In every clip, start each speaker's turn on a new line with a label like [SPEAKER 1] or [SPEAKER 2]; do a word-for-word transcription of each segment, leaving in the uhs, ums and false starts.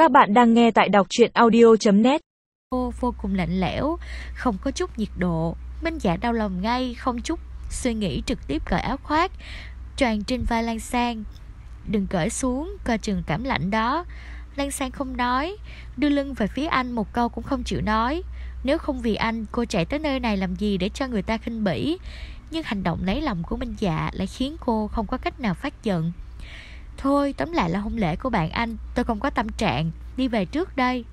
[SPEAKER 1] Các bạn đang nghe tại đọc truyện audio chấm net.
[SPEAKER 2] Cô vô cùng lạnh lẽo, không có chút nhiệt độ. Minh Dạ đau lòng ngay, không chút suy nghĩ trực tiếp cởi áo khoác choàng trên vai Lan Sang. Đừng cởi xuống, coi chừng cảm lạnh đó. Lan Sang không nói, đưa lưng về phía anh, một câu cũng không chịu nói. Nếu không vì anh, cô chạy tới nơi này làm gì để cho người ta khinh bỉ. Nhưng hành động lấy lòng của Minh Dạ lại khiến cô không có cách nào phát giận. Thôi, tóm lại là hôn lễ của bạn anh, tôi không có tâm trạng, đi về trước đây.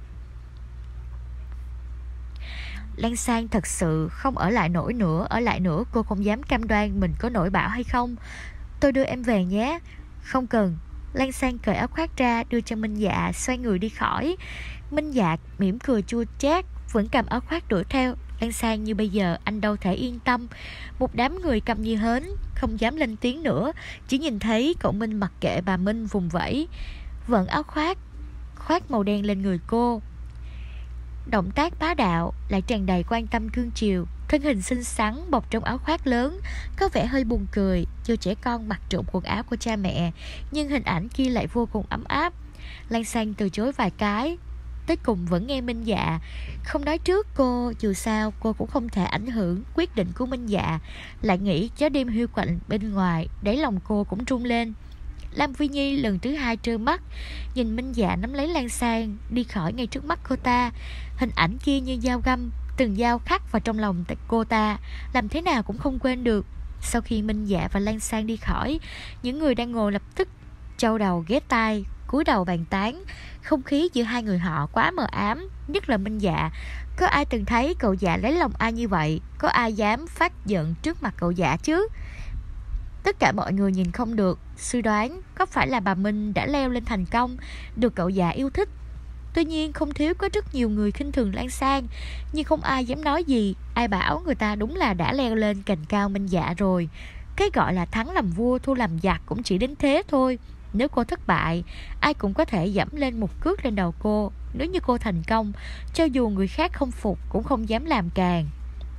[SPEAKER 2] Lan Sang thật sự không ở lại nổi nữa. Ở lại nữa cô không dám cam đoan mình có nổi bão hay không. Tôi đưa em về nhé. Không cần. Lan Sang cởi áo khoác ra đưa cho Minh Dạ, xoay người đi khỏi. Minh Dạ mỉm cười chua chát, vẫn cầm áo khoác đuổi theo. Lan Sang như bây giờ anh đâu thể yên tâm. Một đám người cầm như hến, không dám lên tiếng nữa. Chỉ nhìn thấy cậu Minh mặc kệ bà Minh vùng vẫy, vận áo khoác khoác màu đen lên người cô. Động tác bá đạo lại tràn đầy quan tâm cương chiều. Thân hình xinh xắn bọc trong áo khoác lớn có vẻ hơi buồn cười, như trẻ con mặc trộm quần áo của cha mẹ, nhưng hình ảnh kia lại vô cùng ấm áp. Lan Sang từ chối vài cái, tới cùng vẫn nghe Minh Dạ không nói trước cô. Dù sao cô cũng không thể ảnh hưởng quyết định của Minh Dạ. Lại nghĩ gió đêm hiu quạnh bên ngoài, đáy lòng cô cũng rung lên. Lam Vi Nhi lần thứ hai trơ mắt nhìn Minh Dạ nắm lấy Lan Sang đi khỏi ngay trước mắt cô ta. Hình ảnh kia như dao găm, từng dao khắc vào trong lòng cô ta, làm thế nào cũng không quên được. Sau khi Minh Dạ và Lan Sang đi khỏi, những người đang ngồi lập tức châu đầu ghé tai, cúi đầu bàn tán. Không khí giữa hai người họ quá mờ ám, nhất là Minh Dạ. Có ai từng thấy cậu Dạ lấy lòng ai như vậy? Có ai dám phát giận trước mặt cậu Dạ chứ? Tất cả mọi người nhìn không được, suy đoán có phải là bà Minh đã leo lên thành công, được cậu Dạ yêu thích. Tuy nhiên không thiếu có rất nhiều người khinh thường Lan Sang, nhưng không ai dám nói gì. Ai bảo người ta đúng là đã leo lên cành cao Minh Dạ rồi. Cái gọi là thắng làm vua, thua làm giặc cũng chỉ đến thế thôi. Nếu cô thất bại, ai cũng có thể dẫm lên một cước lên đầu cô. Nếu như cô thành công, cho dù người khác không phục cũng không dám làm càng.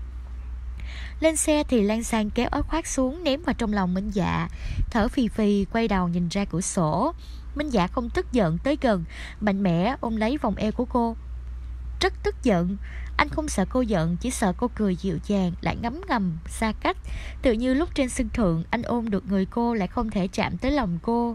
[SPEAKER 2] Lên xe thì Lan Sang kéo áo khoác xuống ném vào trong lòng Minh Dạ, thở phì phì quay đầu nhìn ra cửa sổ. Minh Dạ không tức giận, tới gần mạnh mẽ ôm lấy vòng eo của cô. Rất tức giận. Anh không sợ cô giận, chỉ sợ cô cười dịu dàng lại ngấm ngầm xa cách. Tự như lúc trên sân thượng anh ôm được người cô lại không thể chạm tới lòng cô.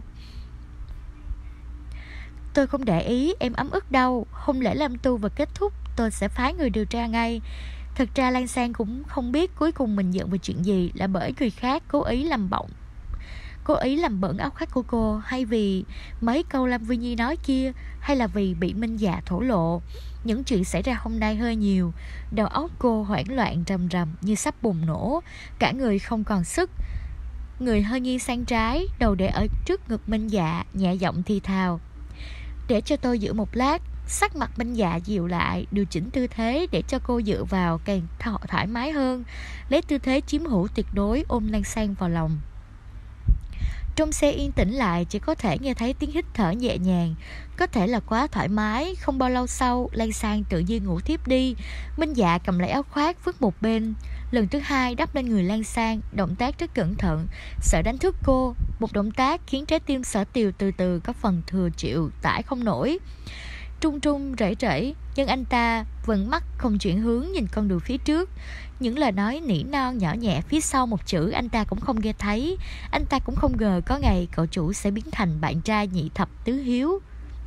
[SPEAKER 2] Tôi không để ý em ấm ức đâu. Hôn lễ Lam Tu vừa kết thúc, tôi sẽ phái người điều tra ngay. Thật ra Lan Sang cũng không biết cuối cùng mình giận về chuyện gì, là bởi người khác cố ý làm bọng Cố ý làm bẩn áo khoác của cô, hay vì mấy câu Lam Vi Nhi nói kia, hay là vì bị Minh Dạ thổ lộ. Những chuyện xảy ra hôm nay hơi nhiều. Đầu óc cô hoảng loạn rầm rầm như sắp bùng nổ, cả người không còn sức. Người hơi nghiêng sang trái, đầu để ở trước ngực Minh Dạ, nhẹ giọng thì thào: Để cho tôi giữ một lát. Sắc mặt Minh Dạ dịu lại, điều chỉnh tư thế để cho cô dựa vào càng thoải mái hơn, lấy tư thế chiếm hữu tuyệt đối, ôm Lan Sang vào lòng. Trong xe yên tĩnh lại, chỉ có thể nghe thấy tiếng hít thở nhẹ nhàng. Có thể là quá thoải mái. Không bao lâu sau, Lan Sang tự nhiên ngủ tiếp đi. Minh Dạ cầm lấy áo khoác vứt một bên, lần thứ hai đắp lên người Lan Sang, động tác rất cẩn thận, sợ đánh thức cô. Một động tác khiến trái tim Sở Tiều từ từ có phần thừa chịu tải không nổi, trung trung rẩy rẩy, nhưng anh ta vẫn mắt không chuyển hướng nhìn con đường phía trước. Những lời nói nỉ non nhỏ nhẹ phía sau một chữ anh ta cũng không nghe thấy. Anh ta cũng không ngờ có ngày cậu chủ sẽ biến thành bạn trai nhị thập tứ hiếu.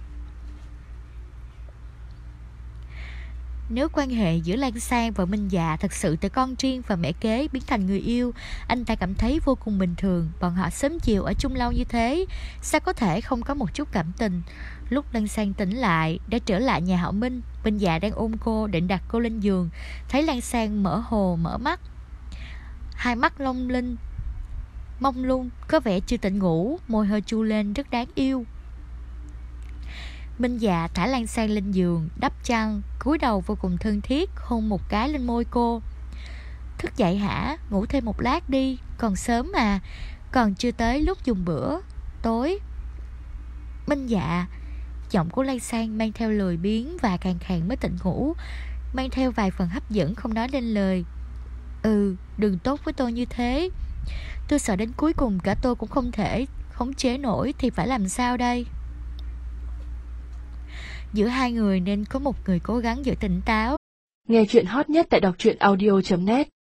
[SPEAKER 2] Nếu quan hệ giữa Lan Sang và Minh Dạ thật sự từ con riêng và mẹ kế biến thành người yêu, anh ta cảm thấy vô cùng bình thường. Bọn họ sớm chiều ở chung lâu như thế, sao có thể không có một chút cảm tình. Lúc Lan Sang tỉnh lại, đã trở lại nhà họ Minh. Minh Dạ đang ôm cô, định đặt cô lên giường. Thấy Lan Sang mở hồ mở mắt, hai mắt long linh mông lung, có vẻ chưa tỉnh ngủ, môi hơi chu lên rất đáng yêu. Minh Dạ thả Lan Sang lên giường, đắp chăn, cúi đầu vô cùng thân thiết, hôn một cái lên môi cô. Thức dậy hả? Ngủ thêm một lát đi, còn sớm mà, còn chưa tới lúc dùng bữa tối. Minh Dạ. Giọng của Lan Sang mang theo lười biếng và khàn khàn mới tỉnh ngủ, mang theo vài phần hấp dẫn không nói lên lời. Ừ, đừng tốt với tôi như thế. Tôi sợ đến cuối cùng cả tôi cũng không thể khống chế nổi, thì phải làm sao đây? Giữa hai người nên có một người cố gắng giữ tỉnh táo.
[SPEAKER 1] Nghe chuyện hot nhất tại đọc truyện audio chấm net.